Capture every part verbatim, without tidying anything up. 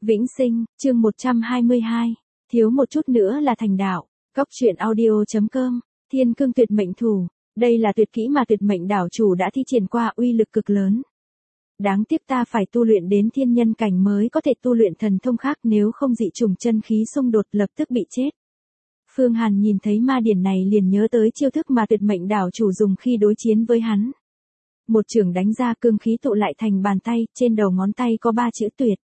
Vĩnh sinh, chương một trăm hai mươi hai. Thiếu một chút nữa là thành đạo. Cốc truyện audio.com. Thiên cương tuyệt mệnh thủ. Đây là tuyệt kỹ mà tuyệt mệnh đảo chủ đã thi triển qua, uy lực cực lớn. Đáng tiếc ta phải tu luyện đến thiên nhân cảnh mới có thể tu luyện thần thông khác, nếu không dị trùng chân khí xung đột lập tức bị chết. Phương Hàn nhìn thấy ma điển này liền nhớ tới chiêu thức mà tuyệt mệnh đảo chủ dùng khi đối chiến với hắn. Một chưởng đánh ra, cương khí tụ lại thành bàn tay, trên đầu ngón tay có ba chữ tuyệt.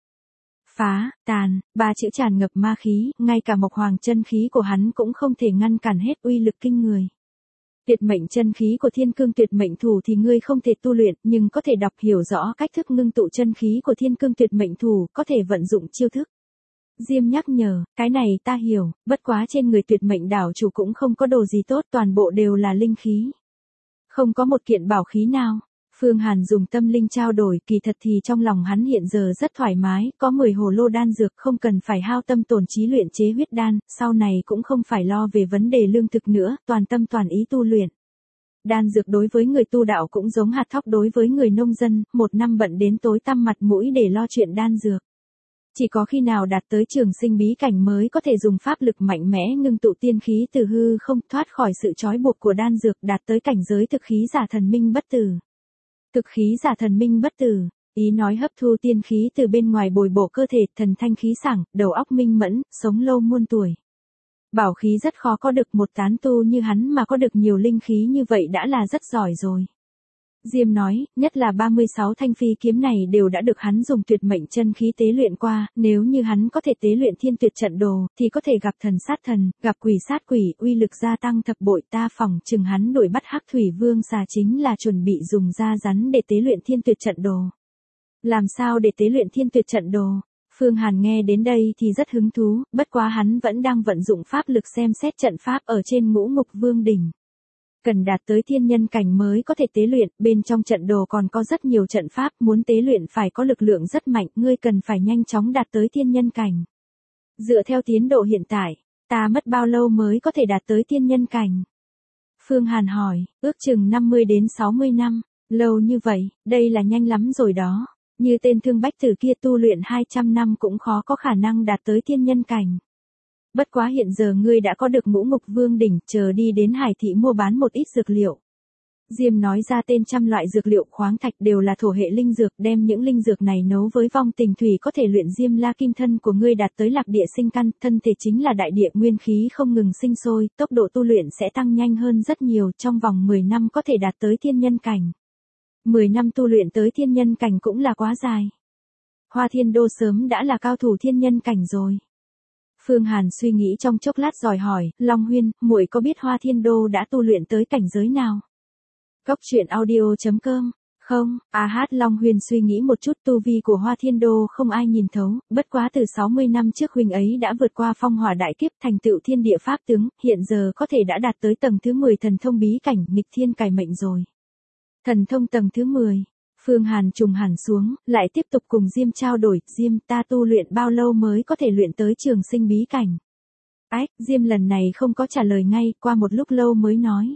Phá, tàn, ba chữ tràn ngập ma khí, ngay cả mộc hoàng chân khí của hắn cũng không thể ngăn cản hết uy lực kinh người. Tuyệt mệnh chân khí của thiên cương tuyệt mệnh thủ thì ngươi không thể tu luyện, nhưng có thể đọc hiểu rõ cách thức ngưng tụ chân khí của thiên cương tuyệt mệnh thủ, có thể vận dụng chiêu thức. Diêm nhắc nhở, cái này ta hiểu, bất quá trên người tuyệt mệnh đảo chủ cũng không có đồ gì tốt, toàn bộ đều là linh khí. Không có một kiện bảo khí nào. Phương Hàn dùng tâm linh trao đổi, kỳ thật thì trong lòng hắn hiện giờ rất thoải mái, có mười hồ lô đan dược, không cần phải hao tâm tổn trí luyện chế huyết đan, sau này cũng không phải lo về vấn đề lương thực nữa, toàn tâm toàn ý tu luyện. Đan dược đối với người tu đạo cũng giống hạt thóc đối với người nông dân, một năm bận đến tối tăm mặt mũi để lo chuyện đan dược. Chỉ có khi nào đạt tới trường sinh bí cảnh mới có thể dùng pháp lực mạnh mẽ ngưng tụ tiên khí từ hư không, thoát khỏi sự trói buộc của đan dược, đạt tới cảnh giới thực khí giả thần minh bất tử. Thực khí giả thần minh bất tử, ý nói hấp thu tiên khí từ bên ngoài bồi bổ cơ thể, thần thanh khí sảng, đầu óc minh mẫn, sống lâu muôn tuổi. Bảo khí rất khó có được, một tán tu như hắn mà có được nhiều linh khí như vậy đã là rất giỏi rồi. Diêm nói, nhất là ba mươi sáu thanh phi kiếm này đều đã được hắn dùng tuyệt mệnh chân khí tế luyện qua, nếu như hắn có thể tế luyện thiên tuyệt trận đồ, thì có thể gặp thần sát thần, gặp quỷ sát quỷ, uy lực gia tăng thập bội, ta phỏng chừng hắn đuổi bắt Hắc Thủy Vương xà chính là chuẩn bị dùng da rắn để tế luyện thiên tuyệt trận đồ. Làm sao để tế luyện thiên tuyệt trận đồ? Phương Hàn nghe đến đây thì rất hứng thú, bất quá hắn vẫn đang vận dụng pháp lực xem xét trận pháp ở trên Ngũ Ngục Vương đỉnh. Cần đạt tới thiên nhân cảnh mới có thể tế luyện, bên trong trận đồ còn có rất nhiều trận pháp, muốn tế luyện phải có lực lượng rất mạnh, ngươi cần phải nhanh chóng đạt tới thiên nhân cảnh. Dựa theo tiến độ hiện tại, ta mất bao lâu mới có thể đạt tới thiên nhân cảnh? Phương Hàn hỏi, ước chừng năm mươi đến sáu mươi năm, lâu như vậy, đây là nhanh lắm rồi đó. Như tên Thương Bách Tử kia tu luyện hai trăm năm cũng khó có khả năng đạt tới thiên nhân cảnh. Bất quá hiện giờ ngươi đã có được Ngũ Ngục Vương đỉnh, chờ đi đến Hải thị mua bán một ít dược liệu. Diêm nói ra tên trăm loại dược liệu khoáng thạch đều là thổ hệ linh dược, đem những linh dược này nấu với vong tình thủy có thể luyện Diêm La Kim thân của ngươi đạt tới lạc địa sinh căn, thân thể chính là đại địa nguyên khí không ngừng sinh sôi, tốc độ tu luyện sẽ tăng nhanh hơn rất nhiều, trong vòng mười năm có thể đạt tới thiên nhân cảnh. mười năm tu luyện tới thiên nhân cảnh cũng là quá dài. Hoa Thiên Đô sớm đã là cao thủ thiên nhân cảnh rồi. Phương Hàn suy nghĩ trong chốc lát rồi hỏi, Long Huyên, muội có biết Hoa Thiên Đô đã tu luyện tới cảnh giới nào? Cốc truyện audio.com. Không, A Hát Long Huyên suy nghĩ một chút, tu vi của Hoa Thiên Đô không ai nhìn thấu, bất quá từ sáu mươi năm trước huynh ấy đã vượt qua phong hỏa đại kiếp, thành tựu thiên địa pháp tướng, hiện giờ có thể đã đạt tới tầng thứ mười thần thông bí cảnh, nghịch thiên cải mệnh rồi. Thần thông tầng thứ mười. Phương Hàn trùng hẳn xuống, lại tiếp tục cùng Diêm trao đổi, Diêm, ta tu luyện bao lâu mới có thể luyện tới trường sinh bí cảnh? Ách, Diêm lần này không có trả lời ngay, qua một lúc lâu mới nói.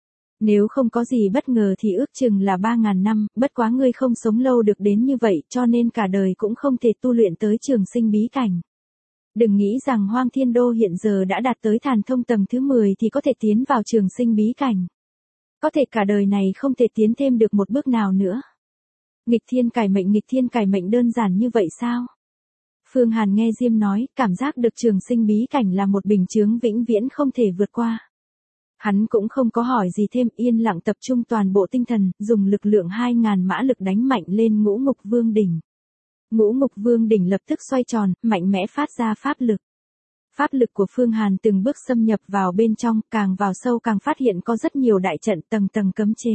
Nếu không có gì bất ngờ thì ước chừng là ba ngàn năm, bất quá ngươi không sống lâu được đến như vậy, cho nên cả đời cũng không thể tu luyện tới trường sinh bí cảnh. Đừng nghĩ rằng Hoang Thiên Đô hiện giờ đã đạt tới thần thông tầng thứ mười thì có thể tiến vào trường sinh bí cảnh. Có thể cả đời này không thể tiến thêm được một bước nào nữa. Nghịch thiên cải mệnh, nghịch thiên cải mệnh đơn giản như vậy sao? Phương Hàn nghe Diêm nói, cảm giác được trường sinh bí cảnh là một bình chướng vĩnh viễn không thể vượt qua. Hắn cũng không có hỏi gì thêm, yên lặng tập trung toàn bộ tinh thần, dùng lực lượng hai ngàn mã lực đánh mạnh lên Ngũ Ngục Vương đỉnh. Ngũ Ngục Vương đỉnh lập tức xoay tròn, mạnh mẽ phát ra pháp lực. Pháp lực của Phương Hàn từng bước xâm nhập vào bên trong, càng vào sâu càng phát hiện có rất nhiều đại trận tầng tầng cấm chế.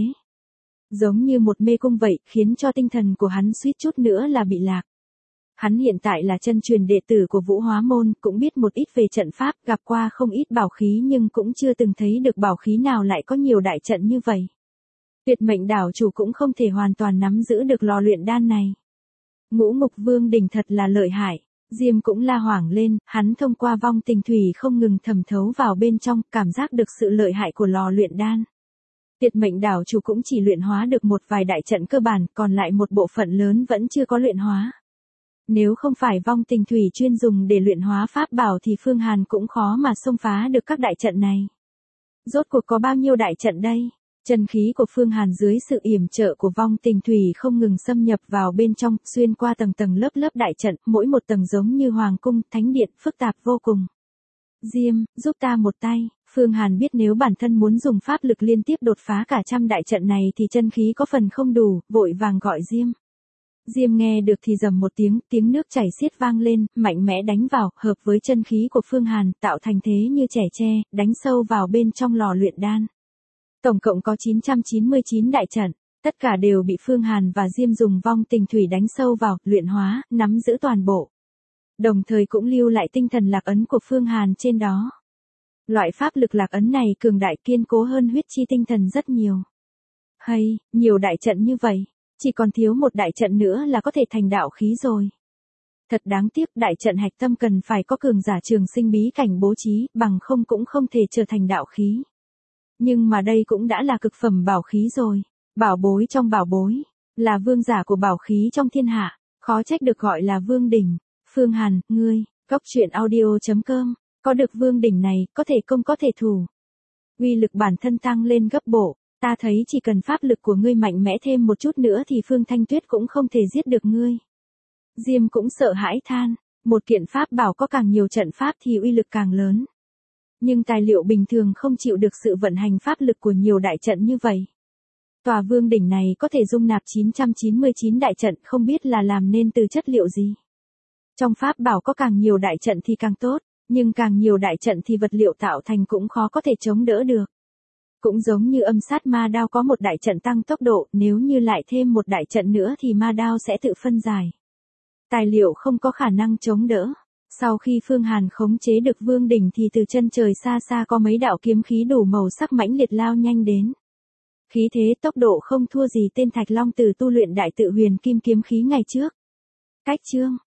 Giống như một mê cung vậy, khiến cho tinh thần của hắn suýt chút nữa là bị lạc. Hắn hiện tại là chân truyền đệ tử của Vũ Hóa Môn, cũng biết một ít về trận pháp, gặp qua không ít bảo khí nhưng cũng chưa từng thấy được bảo khí nào lại có nhiều đại trận như vậy. Tuyệt mệnh đảo chủ cũng không thể hoàn toàn nắm giữ được lò luyện đan này. Ngũ Ngục Vương đỉnh thật là lợi hại. Diêm cũng la hoảng lên, hắn thông qua vong tình thủy không ngừng thẩm thấu vào bên trong, cảm giác được sự lợi hại của lò luyện đan. Tuyệt mệnh đảo chủ cũng chỉ luyện hóa được một vài đại trận cơ bản, còn lại một bộ phận lớn vẫn chưa có luyện hóa. Nếu không phải vong tình thủy chuyên dùng để luyện hóa pháp bảo thì Phương Hàn cũng khó mà xông phá được các đại trận này. Rốt cuộc có bao nhiêu đại trận đây? Chân khí của Phương Hàn dưới sự yểm trợ của vong tình thủy không ngừng xâm nhập vào bên trong, xuyên qua tầng tầng lớp lớp đại trận, mỗi một tầng giống như hoàng cung, thánh điện, phức tạp vô cùng. Diêm, giúp ta một tay. Phương Hàn biết nếu bản thân muốn dùng pháp lực liên tiếp đột phá cả trăm đại trận này thì chân khí có phần không đủ, vội vàng gọi Diêm. Diêm nghe được thì rầm một tiếng, tiếng nước chảy xiết vang lên, mạnh mẽ đánh vào, hợp với chân khí của Phương Hàn, tạo thành thế như trẻ tre, đánh sâu vào bên trong lò luyện đan. Tổng cộng có chín trăm chín mươi chín đại trận, tất cả đều bị Phương Hàn và Diêm dùng vong tình thủy đánh sâu vào, luyện hóa, nắm giữ toàn bộ. Đồng thời cũng lưu lại tinh thần lạc ấn của Phương Hàn trên đó. Loại pháp lực lạc ấn này cường đại kiên cố hơn huyết chi tinh thần rất nhiều. Hay, nhiều đại trận như vậy, chỉ còn thiếu một đại trận nữa là có thể thành đạo khí rồi. Thật đáng tiếc, đại trận hạch tâm cần phải có cường giả trường sinh bí cảnh bố trí, bằng không cũng không thể trở thành đạo khí. Nhưng mà đây cũng đã là cực phẩm bảo khí rồi, bảo bối trong bảo bối, là vương giả của bảo khí trong thiên hạ, khó trách được gọi là vương đỉnh. Phương Hàn, ngươi, góc truyện audio chấm com, có được vương đỉnh này, có thể công có thể thủ. Uy lực bản thân tăng lên gấp bội, ta thấy chỉ cần pháp lực của ngươi mạnh mẽ thêm một chút nữa thì Phương Thanh Tuyết cũng không thể giết được ngươi. Diêm cũng sợ hãi than, một kiện pháp bảo có càng nhiều trận pháp thì uy lực càng lớn. Nhưng tài liệu bình thường không chịu được sự vận hành pháp lực của nhiều đại trận như vậy. Tòa vương đỉnh này có thể dung nạp chín trăm chín mươi chín đại trận, không biết là làm nên từ chất liệu gì. Trong pháp bảo có càng nhiều đại trận thì càng tốt, nhưng càng nhiều đại trận thì vật liệu tạo thành cũng khó có thể chống đỡ được. Cũng giống như âm sát ma đao có một đại trận tăng tốc độ, nếu như lại thêm một đại trận nữa thì ma đao sẽ tự phân giải. Tài liệu không có khả năng chống đỡ. Sau khi Phương Hàn khống chế được vương đỉnh thì từ chân trời xa xa có mấy đạo kiếm khí đủ màu sắc mãnh liệt lao nhanh đến. Khí thế tốc độ không thua gì tên Thạch Long Tử tu luyện đại tự huyền kim kiếm khí ngày trước. Cách chương